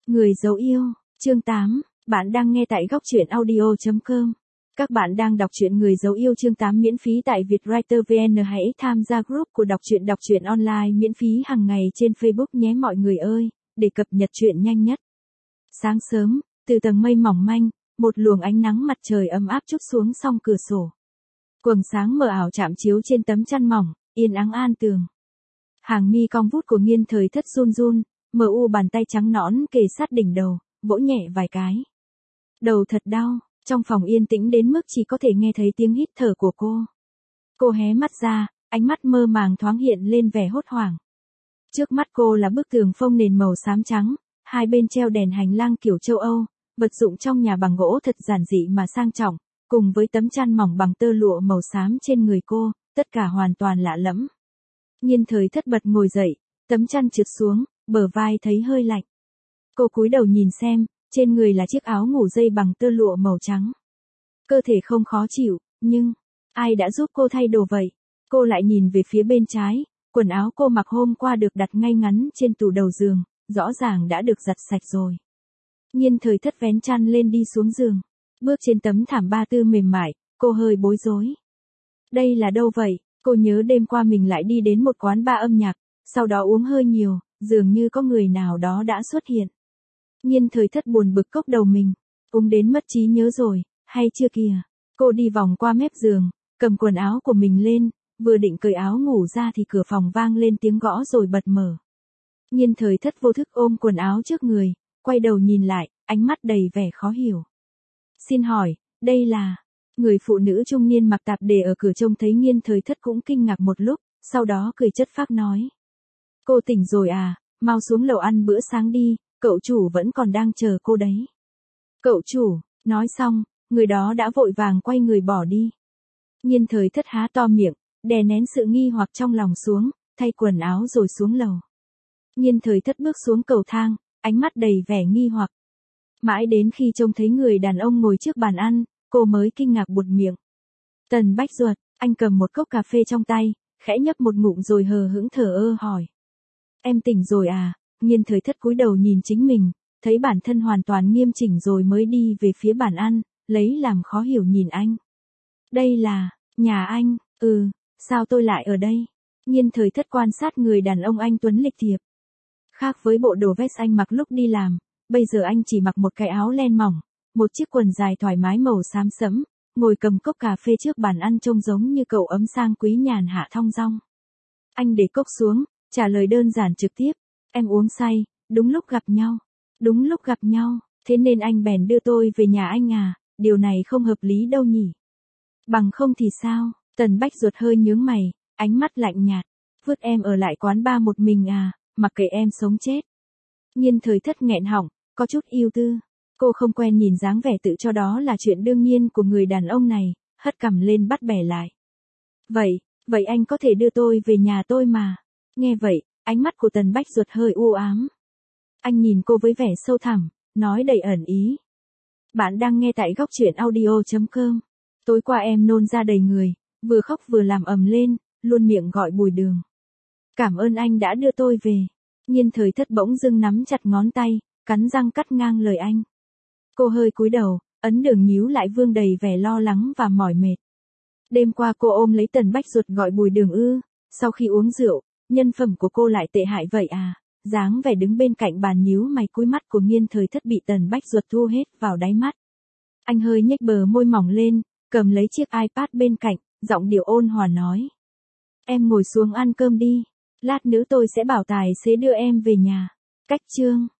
Người dấu yêu, chương 8, bạn đang nghe tại góc truyện audio.com. Các bạn đang đọc truyện Người dấu yêu chương 8 miễn phí tại Vietwriter VN. Hãy tham gia group của đọc truyện online miễn phí hàng ngày trên Facebook nhé mọi người ơi, để cập nhật truyện nhanh nhất. Sáng sớm, từ tầng mây mỏng manh, một luồng ánh nắng mặt trời ấm áp trút xuống song cửa sổ. Quầng sáng mờ ảo chạm chiếu trên tấm chăn mỏng, yên ắng an tường. Hàng mi cong vút của Nghiên Thời Thất run run, mờ u bàn tay trắng nõn kề sát đỉnh đầu, vỗ nhẹ vài cái. Đầu thật đau, trong phòng yên tĩnh đến mức chỉ có thể nghe thấy tiếng hít thở của cô. Cô hé mắt ra, ánh mắt mơ màng thoáng hiện lên vẻ hốt hoảng. Trước mắt cô là bức tường phông nền màu xám trắng, hai bên treo đèn hành lang kiểu châu Âu, vật dụng trong nhà bằng gỗ thật giản dị mà sang trọng, cùng với tấm chăn mỏng bằng tơ lụa màu xám trên người cô, tất cả hoàn toàn lạ lẫm. Nghiên Thời Thất bật ngồi dậy, tấm chăn trượt xuống, bờ vai thấy hơi lạnh. Cô cúi đầu nhìn xem, trên người là chiếc áo ngủ dây bằng tơ lụa màu trắng. Cơ thể không khó chịu, nhưng, ai đã giúp cô thay đồ vậy? Cô lại nhìn về phía bên trái, quần áo cô mặc hôm qua được đặt ngay ngắn trên tủ đầu giường, rõ ràng đã được giặt sạch rồi. Nghiên Thời Thất vén chăn lên đi xuống giường, bước trên tấm thảm ba tư mềm mại, cô hơi bối rối. Đây là đâu vậy? Cô nhớ đêm qua mình lại đi đến một quán bar âm nhạc, sau đó uống hơi nhiều, dường như có người nào đó đã xuất hiện. Nghiên Thời Thất buồn bực cốc đầu mình, uống đến mất trí nhớ rồi, hay chưa kìa. Cô đi vòng qua mép giường, cầm quần áo của mình lên, vừa định cởi áo ngủ ra thì cửa phòng vang lên tiếng gõ rồi bật mở. Nghiên Thời Thất vô thức ôm quần áo trước người, quay đầu nhìn lại, ánh mắt đầy vẻ khó hiểu. Xin hỏi, đây là... Người phụ nữ trung niên mặc tạp dề ở cửa trông thấy Nghiên Thời Thất cũng kinh ngạc một lúc, sau đó cười chất phác nói. Cô tỉnh rồi à, mau xuống lầu ăn bữa sáng đi, cậu chủ vẫn còn đang chờ cô đấy. Cậu chủ, nói xong, người đó đã vội vàng quay người bỏ đi. Nghiên Thời Thất há to miệng, đè nén sự nghi hoặc trong lòng xuống, thay quần áo rồi xuống lầu. Nghiên Thời Thất bước xuống cầu thang, ánh mắt đầy vẻ nghi hoặc. Mãi đến khi trông thấy người đàn ông ngồi trước bàn ăn, cô mới kinh ngạc buột miệng. Tần Bách Duật, anh cầm một cốc cà phê trong tay, khẽ nhấp một ngụm rồi hờ hững thờ ơ hỏi. Em tỉnh rồi à? Nghiên Thời Thất cúi đầu nhìn chính mình, thấy bản thân hoàn toàn nghiêm chỉnh rồi mới đi về phía bàn ăn, lấy làm khó hiểu nhìn anh. Đây là, nhà anh, sao tôi lại ở đây? Nghiên Thời Thất quan sát người đàn ông anh tuấn lịch thiệp. Khác với bộ đồ vest anh mặc lúc đi làm, bây giờ anh chỉ mặc một cái áo len mỏng, một chiếc quần dài thoải mái màu xám sẫm, ngồi cầm cốc cà phê trước bàn ăn trông giống như cậu ấm sang quý nhàn hạ thong dong. Anh để cốc xuống, trả lời đơn giản trực tiếp, em uống say, đúng lúc gặp nhau, thế nên anh bèn đưa tôi về nhà anh à, điều này không hợp lý đâu nhỉ. Bằng không thì sao? Tần Bách Duật hơi nhướng mày, ánh mắt lạnh nhạt, vứt em ở lại quán bar một mình à, mặc kệ em sống chết. Nghiên Thời Thất nghẹn họng, có chút ưu tư. Cô không quen nhìn dáng vẻ tự cho đó là chuyện đương nhiên của người đàn ông này, hất cằm lên bắt bẻ lại. Vậy anh có thể đưa tôi về nhà tôi mà. Nghe vậy, ánh mắt của Tần Bách Duật hơi u ám. Anh nhìn cô với vẻ sâu thẳm, nói đầy ẩn ý. Bạn đang nghe tại góc truyện audio.com. Tối qua em nôn ra đầy người, vừa khóc vừa làm ầm lên, luôn miệng gọi Bùi Đường. Cảm ơn anh đã đưa tôi về. Nghiên Thời Thất bỗng dưng nắm chặt ngón tay, cắn răng cắt ngang lời anh. Cô hơi cúi đầu, ấn đường nhíu lại vương đầy vẻ lo lắng và mỏi mệt. Đêm qua cô ôm lấy Tần Bách Duật gọi Bùi Đường sau khi uống rượu, nhân phẩm của cô lại tệ hại vậy à? Dáng vẻ đứng bên cạnh bàn nhíu mày cúi mắt của Nghiên Thời Thất bị Tần Bách Duật thu hết vào đáy mắt. Anh hơi nhếch bờ môi mỏng lên, cầm lấy chiếc iPad bên cạnh, giọng điệu ôn hòa nói. Em ngồi xuống ăn cơm đi, lát nữa tôi sẽ bảo tài xế đưa em về nhà. Cách chương